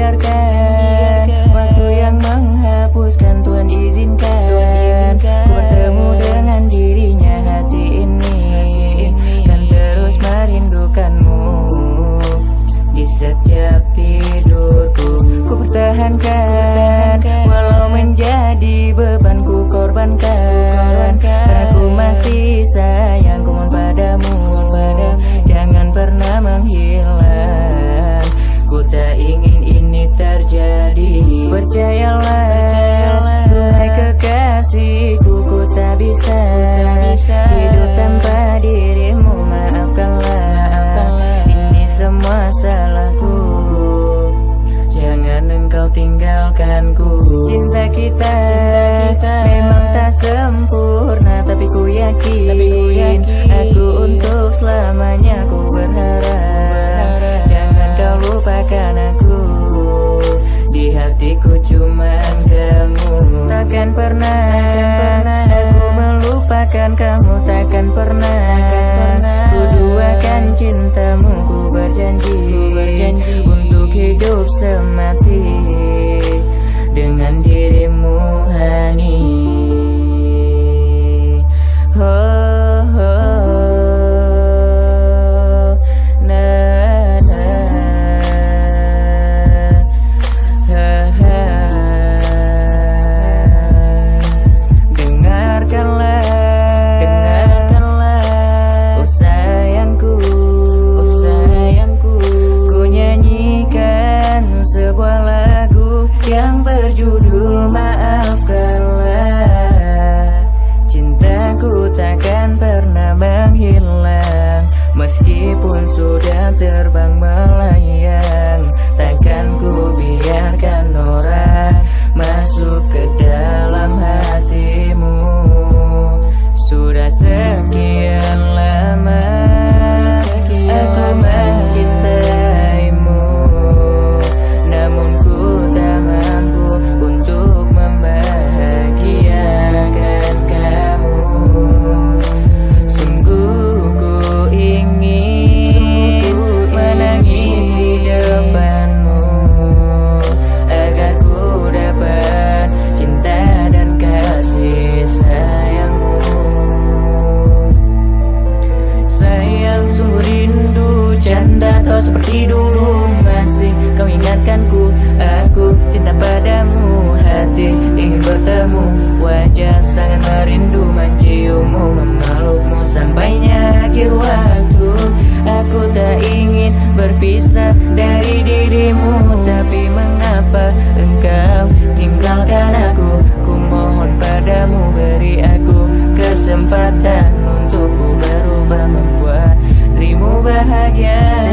biarkan waktu yang menghapuskan, Tuhan izinkan ku bertemu dengan dirinya. Hati ini kan terus merindukanmu di setiap tidurku. Ku pertahankan walau menjadi beban, ku korbankan karena ku masih sayang. Ku mohon padamu, jangan pernah menghilang. Ku tak ingin ini terjadi. Percayalah, duhai kekasihku, ku tak bisa hidup tanpa dirimu. Maafkanlah, ini semua salahku. Jangan engkau tinggalkanku. Cinta kita memang tak sempurna, tapi ku yakin aku untuk selamanya. Ku berharap jangan kau lupakan aku. Di hatiku cuman kamu. Takkan pernah aku melupakan kamu. Takkan pernah ku duakan cintamu. Ku berjanji untuk hidup semati dengan dirimu, Hani. Sebuah lagu yang berjudul Maafkanlah. Cintaku takkan pernah menghilang, meskipun sudah terbang melayang. Takkan ku biarkan orang masuk ke dalam hatimu. Sudah sekian lama aku mencintaimu, namun ku tak mampu untuk membahagiakan kamu. Sungguh ku ingin menangis di depanmu, agar ku dapat cinta dan kasih sayangmu. Sayang, sungguh rindu, canda atau seperti dulu. Masih kau ingatkanku, aku cinta padamu. Hati ingin bertemu, wajah sangat merindu. Menciummu, memelukmu sampainya akhir waktu. Aku tak ingin berpisah dari dirimu, tapi mengapa engkau tinggalkan aku? Ku mohon padamu, beri aku kesempatan untuk ku berubah, membuat dirimu bahagia.